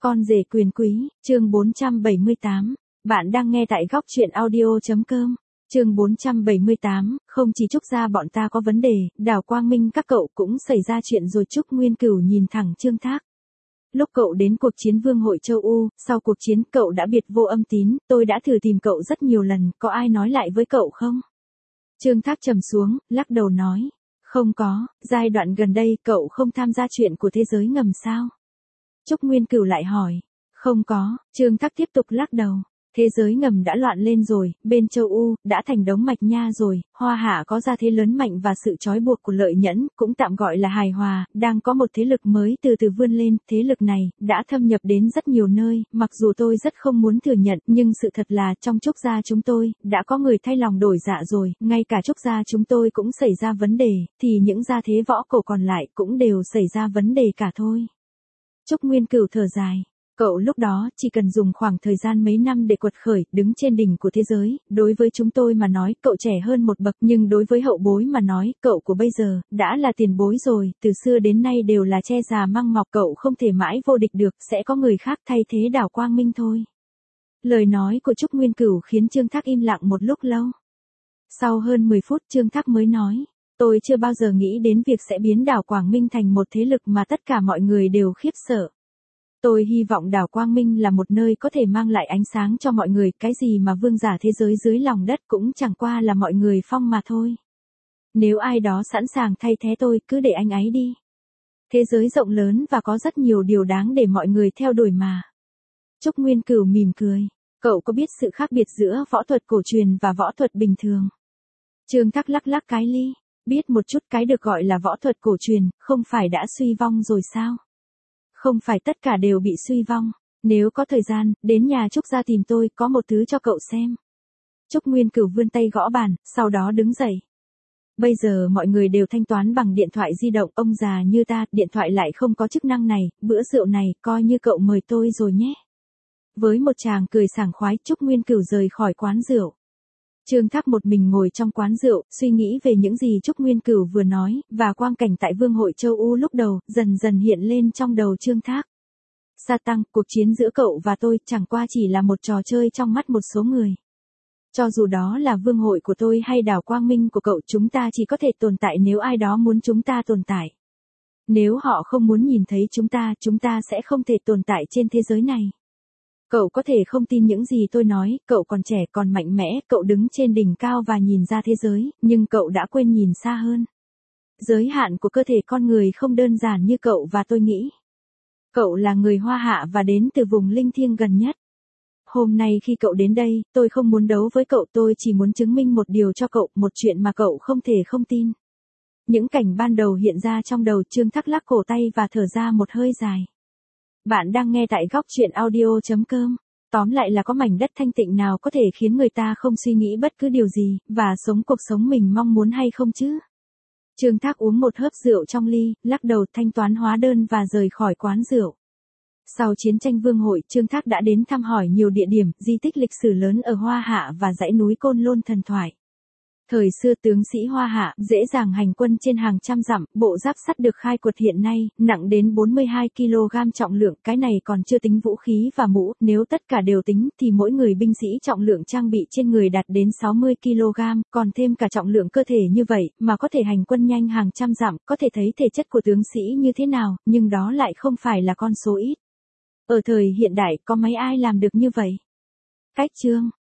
Con rể quyền quý, chương 478. Bạn đang nghe tại góc truyện audio.com. Chương 478, không chỉ Trúc gia bọn ta có vấn đề, Đào Quang Minh các cậu cũng xảy ra chuyện rồi. Trúc Nguyên Cửu nhìn thẳng Trương Thác. Lúc cậu đến cuộc chiến Vương hội châu U, sau cuộc chiến cậu đã biệt vô âm tín, tôi đã thử tìm cậu rất nhiều lần, có ai nói lại với cậu không? Trương Thác trầm xuống, lắc đầu nói. Không có, giai đoạn gần đây cậu không tham gia chuyện của thế giới ngầm sao? Trúc Nguyên Cửu lại hỏi. Không có, Trương Thác tiếp tục lắc đầu. Thế giới ngầm đã loạn lên rồi, bên châu U, đã thành đống mạch nha rồi, Hoa Hạ có gia thế lớn mạnh và sự trói buộc của Lợi Nhẫn, cũng tạm gọi là hài hòa, đang có một thế lực mới từ từ vươn lên, thế lực này, đã thâm nhập đến rất nhiều nơi, mặc dù tôi rất không muốn thừa nhận, nhưng sự thật là trong Trúc gia chúng tôi, đã có người thay lòng đổi dạ rồi, ngay cả Trúc gia chúng tôi cũng xảy ra vấn đề, thì những gia thế võ cổ còn lại cũng đều xảy ra vấn đề cả thôi. Trúc Nguyên Cửu thở dài. Cậu lúc đó chỉ cần dùng khoảng thời gian mấy năm để quật khởi, đứng trên đỉnh của thế giới, đối với chúng tôi mà nói, cậu trẻ hơn một bậc, nhưng đối với hậu bối mà nói, cậu của bây giờ, đã là tiền bối rồi, từ xưa đến nay đều là che già măng mọc, cậu không thể mãi vô địch được, sẽ có người khác thay thế Đào Quang Minh thôi. Lời nói của Trúc Nguyên Cửu khiến Trương Thác im lặng một lúc lâu. Sau hơn 10 phút Trương Thác mới nói, tôi chưa bao giờ nghĩ đến việc sẽ biến Đào Quang Minh thành một thế lực mà tất cả mọi người đều khiếp sợ. Tôi hy vọng Đào Quang Minh là một nơi có thể mang lại ánh sáng cho mọi người, cái gì mà vương giả thế giới dưới lòng đất cũng chẳng qua là mọi người phong mà thôi. Nếu ai đó sẵn sàng thay thế tôi, cứ để anh ấy đi. Thế giới rộng lớn và có rất nhiều điều đáng để mọi người theo đuổi mà. Trúc Nguyên Cửu mỉm cười. Cậu có biết sự khác biệt giữa võ thuật cổ truyền và võ thuật bình thường? Trương Thác lắc lắc cái ly. Biết một chút, cái được gọi là võ thuật cổ truyền, không phải đã suy vong rồi sao? Không phải tất cả đều bị suy vong. Nếu có thời gian, đến nhà Trúc gia tìm tôi, có một thứ cho cậu xem. Trúc Nguyên Cửu vươn tay gõ bàn, sau đó đứng dậy. Bây giờ mọi người đều thanh toán bằng điện thoại di động, ông già như ta, điện thoại lại không có chức năng này, bữa rượu này, coi như cậu mời tôi rồi nhé. Với một tràng cười sảng khoái, Trúc Nguyên Cửu rời khỏi quán rượu. Trương Thác một mình ngồi trong quán rượu, suy nghĩ về những gì Trúc Nguyên Cửu vừa nói, và quang cảnh tại Vương hội châu U lúc đầu, dần dần hiện lên trong đầu Trương Thác. Sa Tăng, cuộc chiến giữa cậu và tôi chẳng qua chỉ là một trò chơi trong mắt một số người. Cho dù đó là Vương hội của tôi hay Đào Quang Minh của cậu, chúng ta chỉ có thể tồn tại nếu ai đó muốn chúng ta tồn tại. Nếu họ không muốn nhìn thấy chúng ta sẽ không thể tồn tại trên thế giới này. Cậu có thể không tin những gì tôi nói, cậu còn trẻ còn mạnh mẽ, cậu đứng trên đỉnh cao và nhìn ra thế giới, nhưng cậu đã quên nhìn xa hơn. Giới hạn của cơ thể con người không đơn giản như cậu và tôi nghĩ. Cậu là người Hoa Hạ và đến từ vùng linh thiêng gần nhất. Hôm nay khi cậu đến đây, tôi không muốn đấu với cậu, tôi chỉ muốn chứng minh một điều cho cậu, một chuyện mà cậu không thể không tin. Những cảnh ban đầu hiện ra trong đầu Trương Thác lắc cổ tay và thở ra một hơi dài. Bạn đang nghe tại góc truyện audio.com. Tóm lại là có mảnh đất thanh tịnh nào có thể khiến người ta không suy nghĩ bất cứ điều gì, và sống cuộc sống mình mong muốn hay không chứ? Trương Thác uống một hớp rượu trong ly, lắc đầu thanh toán hóa đơn và rời khỏi quán rượu. Sau chiến tranh Vương hội, Trương Thác đã đến thăm hỏi nhiều địa điểm, di tích lịch sử lớn ở Hoa Hạ và dãy núi Côn Lôn thần thoại. Thời xưa tướng sĩ Hoa Hạ dễ dàng hành quân trên hàng trăm dặm, bộ giáp sắt được khai quật hiện nay, nặng đến 42 kg trọng lượng, cái này còn chưa tính vũ khí và mũ, nếu tất cả đều tính thì mỗi người binh sĩ trọng lượng trang bị trên người đạt đến 60 kg, còn thêm cả trọng lượng cơ thể như vậy, mà có thể hành quân nhanh hàng trăm dặm, có thể thấy thể chất của tướng sĩ như thế nào, nhưng đó lại không phải là con số ít. Ở thời hiện đại, có mấy ai làm được như vậy? Cách chương